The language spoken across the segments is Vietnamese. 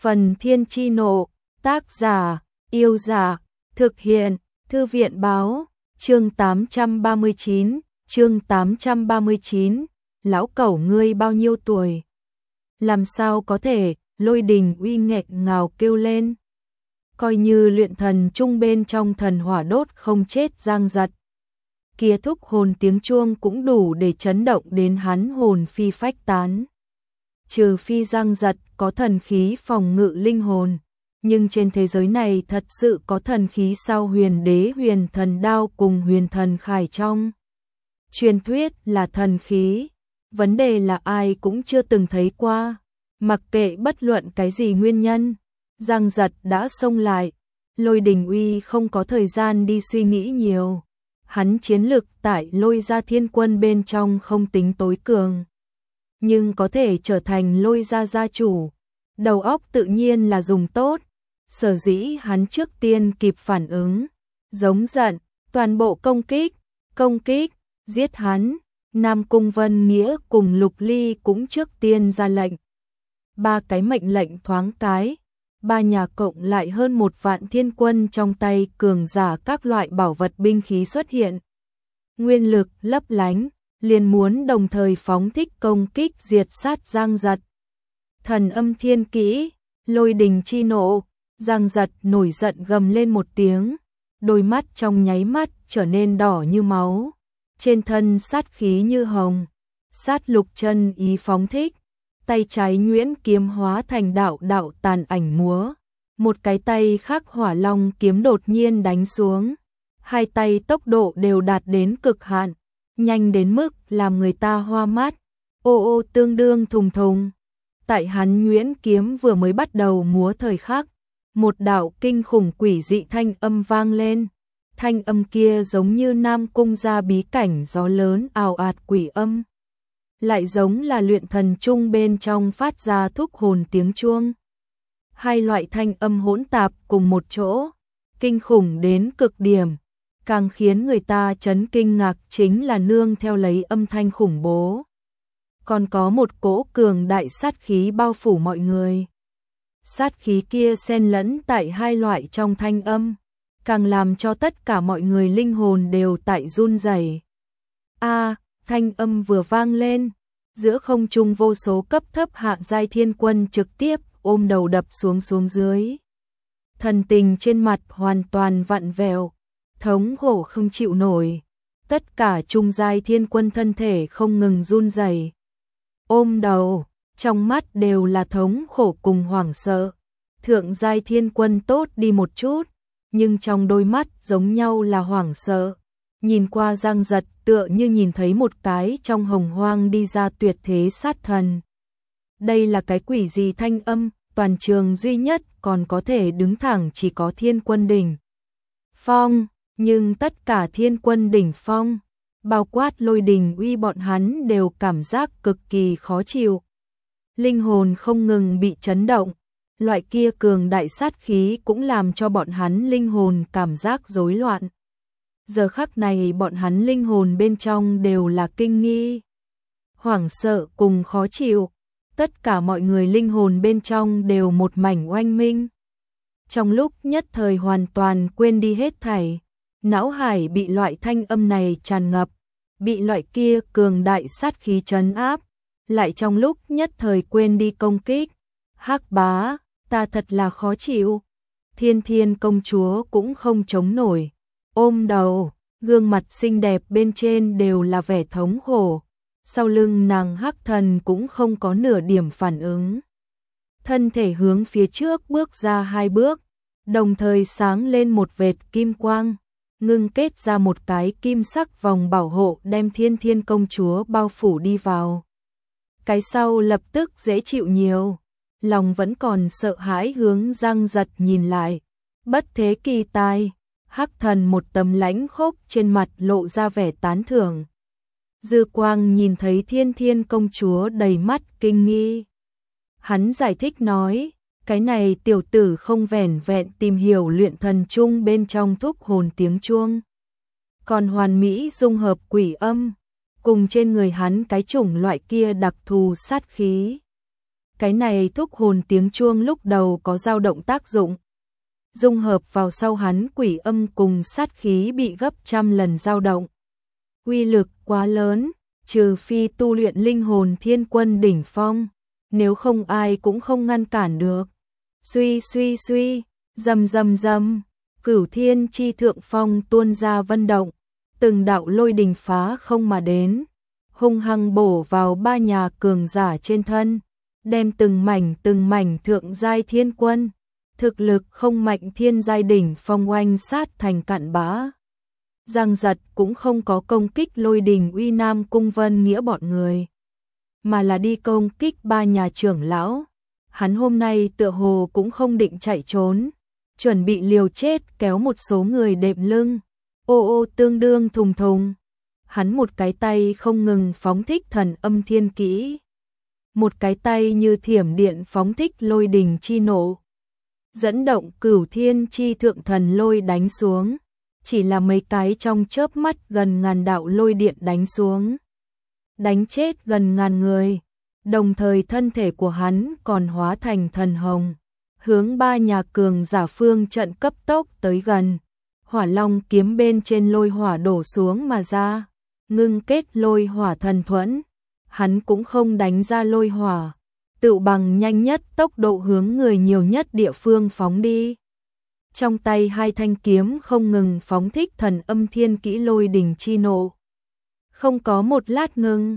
Phần Thiên Chi Nộ, tác giả, Yêu Giả, thực hiện, Thư viện Báo, chương 839, lão cẩu ngươi bao nhiêu tuổi? Làm sao có thể, Lôi Đình Uy nghẹn ngào kêu lên. Coi như luyện thần trung bên trong thần hỏa đốt không chết Giang Giật. Kia thúc hồn tiếng chuông cũng đủ để chấn động đến hắn hồn phi phách tán. Trừ phi Giang Giật có thần khí phòng ngự linh hồn, nhưng trên thế giới này thật sự có thần khí sau huyền đế huyền thần đao cùng huyền thần khải trong. Truyền thuyết là thần khí, vấn đề là ai cũng chưa từng thấy qua, mặc kệ bất luận cái gì nguyên nhân, Giang Giật đã xông lại. Lôi Đình Uy không có thời gian đi suy nghĩ nhiều, hắn chiến lực tại Lôi gia thiên quân bên trong không tính tối cường, nhưng có thể trở thành Lôi gia gia chủ, đầu óc tự nhiên là dùng tốt. Sở dĩ hắn trước tiên kịp phản ứng, giống giận, toàn bộ công kích, giết hắn. Nam Cung Vân Nghĩa cùng Lục Ly cũng trước tiên ra lệnh. Ba cái mệnh lệnh thoáng cái, ba nhà cộng lại hơn 1 vạn thiên quân trong tay cường giả các loại bảo vật binh khí xuất hiện. Nguyên lực lấp lánh, liền muốn đồng thời phóng thích công kích diệt sát Giang Giật. Thần âm thiên kỹ, Lôi Đình Chi Nộ, Giang Giật nổi giận gầm lên một tiếng, đôi mắt trong nháy mắt trở nên đỏ như máu, trên thân sát khí như hồng, sát lục chân ý phóng thích, tay trái nhuyễn kiếm hóa thành đạo đạo tàn ảnh múa, một cái tay khác hỏa long kiếm đột nhiên đánh xuống, hai tay tốc độ đều đạt đến cực hạn, nhanh đến mức làm người ta hoa mắt, ô ô tương đương thùng thùng. Tại hắn nhuyễn kiếm vừa mới bắt đầu múa thời khắc, một đạo kinh khủng quỷ dị thanh âm vang lên. Thanh âm kia giống như Nam Cung gia bí cảnh gió lớn ào ạt quỷ âm, lại giống là luyện thần trung bên trong phát ra thúc hồn tiếng chuông. Hai loại thanh âm hỗn tạp cùng một chỗ, kinh khủng đến cực điểm, càng khiến người ta chấn kinh ngạc chính là nương theo lấy âm thanh khủng bố, còn có một cỗ cường đại sát khí bao phủ mọi người. Sát khí kia xen lẫn tại hai loại trong thanh âm, càng làm cho tất cả mọi người linh hồn đều tại run rẩy. Thanh âm vừa vang lên, giữa không trung vô số cấp thấp hạ giai thiên quân trực tiếp ôm đầu đập xuống dưới. Thần tình trên mặt hoàn toàn vặn vẹo, thống khổ không chịu nổi. Tất cả trung giai thiên quân thân thể không ngừng run rẩy, ôm đầu, trong mắt đều là thống khổ cùng hoảng sợ. Thượng giai thiên quân tốt đi một chút, nhưng trong đôi mắt giống nhau là hoảng sợ. Nhìn qua Giang Giật tựa như nhìn thấy một cái trong hồng hoang đi ra tuyệt thế sát thần. Đây là cái quỷ gì thanh âm, toàn trường duy nhất còn có thể đứng thẳng chỉ có thiên quân đỉnh phong, nhưng tất cả thiên quân đỉnh phong, bao quát Lôi Đình Uy bọn hắn đều cảm giác cực kỳ khó chịu. Linh hồn không ngừng bị chấn động, loại kia cường đại sát khí cũng làm cho bọn hắn linh hồn cảm giác rối loạn. Giờ khắc này bọn hắn linh hồn bên trong đều là kinh nghi, hoảng sợ cùng khó chịu, tất cả mọi người linh hồn bên trong đều một mảnh oanh minh. Trong lúc nhất thời hoàn toàn quên đi hết thảy, não hải bị loại thanh âm này tràn ngập, bị loại kia cường đại sát khí trấn áp, lại trong lúc nhất thời quên đi công kích. Hắc bá, ta thật là khó chịu. Thiên Thiên công chúa cũng không chống nổi, ôm đầu, gương mặt xinh đẹp bên trên đều là vẻ thống khổ. Sau lưng nàng Hắc Thần cũng không có nửa điểm phản ứng. Thân thể hướng phía trước bước ra 2 bước, đồng thời sáng lên một vệt kim quang, ngưng kết ra một cái kim sắc vòng bảo hộ đem Thiên Thiên công chúa bao phủ đi vào. Cái sau lập tức dễ chịu nhiều, lòng vẫn còn sợ hãi hướng Giang Giật nhìn lại. Bất thế kỳ tai, Hắc Thần một tấm lãnh khốc trên mặt lộ ra vẻ tán thưởng. Dư Quang nhìn thấy Thiên Thiên công chúa đầy mắt kinh nghi. Hắn giải thích nói, cái này tiểu tử không vẻn vẹn tìm hiểu luyện thần chung bên trong thúc hồn tiếng chuông, còn hoàn mỹ dung hợp quỷ âm, cùng trên người hắn cái chủng loại kia đặc thù sát khí. Cái này thúc hồn tiếng chuông lúc đầu có dao động tác dụng. Dung hợp vào sau hắn quỷ âm cùng sát khí bị gấp trăm lần dao động. Uy lực quá lớn, trừ phi tu luyện linh hồn thiên quân đỉnh phong, nếu không ai cũng không ngăn cản được. Suy suy suy, rầm rầm rầm, Cửu Thiên chi thượng phong tuôn ra vân động, từng đạo lôi đình phá không mà đến, hung hăng bổ vào ba nhà cường giả trên thân, đem từng mảnh thượng giai thiên quân, thực lực không mạnh thiên giai đỉnh phong oanh sát thành cặn bã. Giang Giật cũng không có công kích lôi đình uy Nam Cung Vân Nghĩa bọn người, mà là đi công kích ba nhà trưởng lão. Hắn hôm nay tựa hồ cũng không định chạy trốn, chuẩn bị liều chết kéo một số người đệm lưng. Ô ô tương đương thùng thùng. Hắn một cái tay không ngừng phóng thích thần âm thiên kỹ, một cái tay như thiểm điện phóng thích lôi đình chi nộ, dẫn động Cửu Thiên chi thượng thần lôi đánh xuống. Chỉ là mấy cái trong chớp mắt gần ngàn đạo lôi điện đánh xuống, đánh chết gần ngàn người, đồng thời thân thể của hắn còn hóa thành thần hồng, hướng ba nhà cường giả phương trận cấp tốc tới gần. Hỏa Long kiếm bên trên lôi hỏa đổ xuống mà ra, ngưng kết lôi hỏa thần thuẫn. Hắn cũng không đánh ra lôi hỏa, tự bằng nhanh nhất tốc độ hướng người nhiều nhất địa phương phóng đi. Trong tay hai thanh kiếm không ngừng phóng thích thần âm thiên kỹ lôi đình chi nộ. Không có một lát ngừng.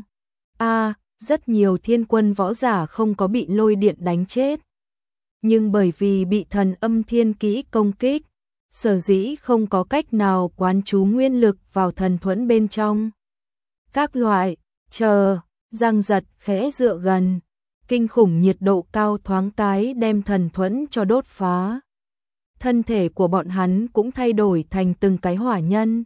Rất nhiều thiên quân võ giả không có bị lôi điện đánh chết. Nhưng bởi vì bị thần âm thiên kỹ công kích, sở dĩ không có cách nào quán chú nguyên lực vào thần thuẫn bên trong. Các loại, Giang Giật khẽ dựa gần, kinh khủng nhiệt độ cao thoáng cái đem thần thuẫn cho đốt phá. Thân thể của bọn hắn cũng thay đổi thành từng cái hỏa nhân.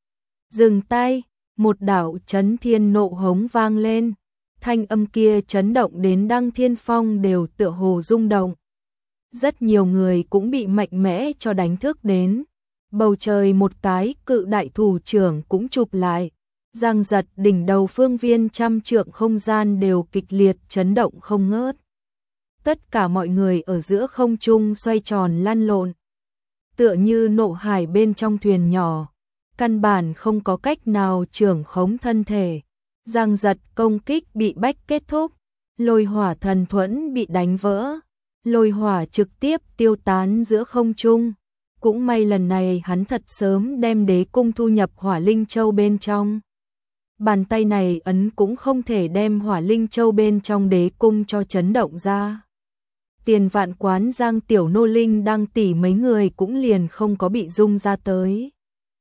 Dừng tay, một đạo chấn thiên nộ hống vang lên, thanh âm kia chấn động đến Đăng Thiên Phong đều tựa hồ rung động. Rất nhiều người cũng bị mạnh mẽ cho đánh thức đến. Bầu trời một cái cự đại thủ trưởng cũng chụp lại. Giang Giật đỉnh đầu phương viên trăm trượng không gian đều kịch liệt chấn động không ngớt. Tất cả mọi người ở giữa không trung xoay tròn lăn lộn, tựa như nộ hải bên trong thuyền nhỏ, căn bản không có cách nào trưởng khống thân thể. Giang Giật công kích bị bách kết thúc, lôi hỏa thần thuẫn bị đánh vỡ, lôi hỏa trực tiếp tiêu tán giữa không trung. Cũng may lần này hắn thật sớm đem đế cung thu nhập hỏa linh châu bên trong. Bàn tay này ấn cũng không thể đem hỏa linh châu bên trong đế cung cho chấn động ra. Tiền Vạn Quán Giang Tiểu Nô Linh Đăng tỷ mấy người cũng liền không có bị rung ra tới.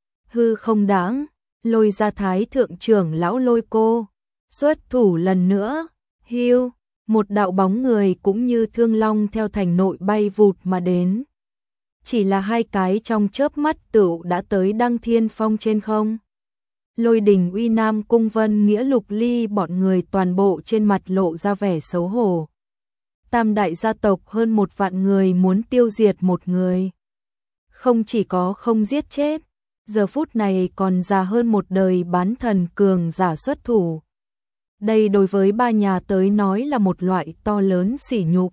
Hư không đáng, lôi ra thái thượng trưởng lão Lôi Cô, xuất thủ lần nữa, hiu, một đạo bóng người cũng như thương long theo thành nội bay vụt mà đến. Chỉ là hai cái trong chớp mắt tựu đã tới Đăng Thiên Phong trên không. Lôi đình uy Nam Cung Vân Nghĩa Lục Ly bọn người toàn bộ trên mặt lộ ra vẻ xấu hổ. Tam đại gia tộc hơn 1 vạn người muốn tiêu diệt một người. Không chỉ có không giết chết, giờ phút này còn già hơn một đời bán thần cường giả xuất thủ. Đây đối với ba nhà tới nói là một loại to lớn sỉ nhục.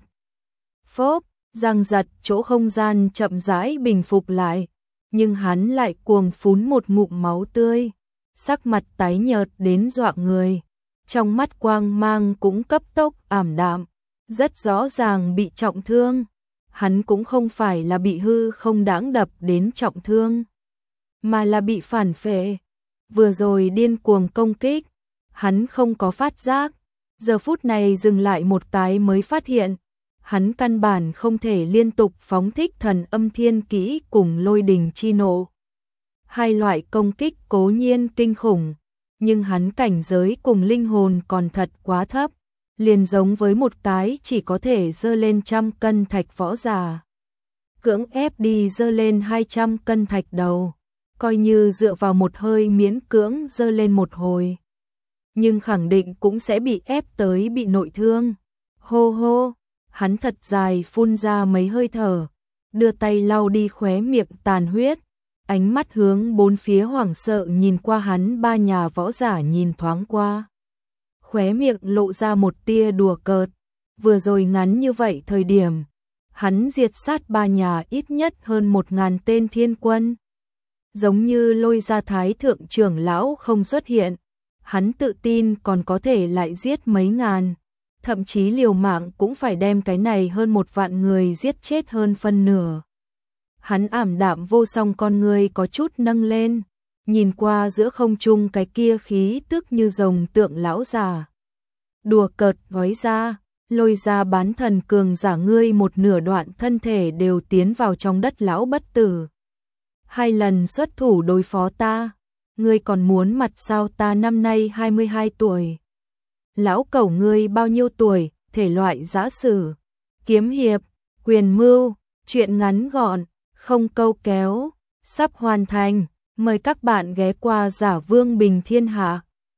Phốp, Giang Giật chỗ không gian chậm rãi bình phục lại, nhưng hắn lại cuồng phún một ngụm máu tươi, sắc mặt tái nhợt đến dọa người, trong mắt quang mang cũng cấp tốc ảm đạm, rất rõ ràng bị trọng thương. Hắn cũng không phải là bị hư không đáng đập đến trọng thương, mà là bị phản phệ. Vừa rồi điên cuồng công kích, hắn không có phát giác, giờ phút này dừng lại một cái mới phát hiện, hắn căn bản không thể liên tục phóng thích thần âm thiên kỹ cùng lôi đình chi nộ. Hai loại công kích cố nhiên kinh khủng, nhưng hắn cảnh giới cùng linh hồn còn thật quá thấp, liền giống với một cái chỉ có thể dơ lên 100 cân thạch võ giả. Cưỡng ép đi dơ lên 200 cân thạch đầu, coi như dựa vào một hơi miễn cưỡng dơ lên một hồi, nhưng khẳng định cũng sẽ bị ép tới bị nội thương. Hô hô, hắn thật dài phun ra mấy hơi thở, đưa tay lau đi khóe miệng tàn huyết, ánh mắt hướng bốn phía hoảng sợ nhìn qua hắn ba nhà võ giả nhìn thoáng qua. Khóe miệng lộ ra một tia đùa cợt, vừa rồi ngắn như vậy thời điểm, hắn diệt sát 3 nhà ít nhất hơn 1000 tên thiên quân. Giống như Lôi Gia Thái thượng trưởng lão không xuất hiện, hắn tự tin còn có thể lại giết mấy ngàn, thậm chí liều mạng cũng phải đem cái này hơn 1 vạn người giết chết hơn phân nửa. Hắn ảm đạm vô song con người có chút nâng lên, nhìn qua giữa không trung cái kia khí tức như rồng tượng lão già. Đùa cợt nói ra, Lôi Gia bán thần cường giả ngươi một nửa đoạn thân thể đều tiến vào trong đất lão bất tử. 2 lần xuất thủ đối phó ta, ngươi còn muốn mặt sao? Ta năm nay 22 tuổi. Lão cẩu ngươi bao nhiêu tuổi? Thể loại giã sử, kiếm hiệp, quyền mưu, truyện ngắn gọn, không câu kéo, sắp hoàn thành. Mời các bạn ghé qua Giả Vương Bình Thiên Hạ.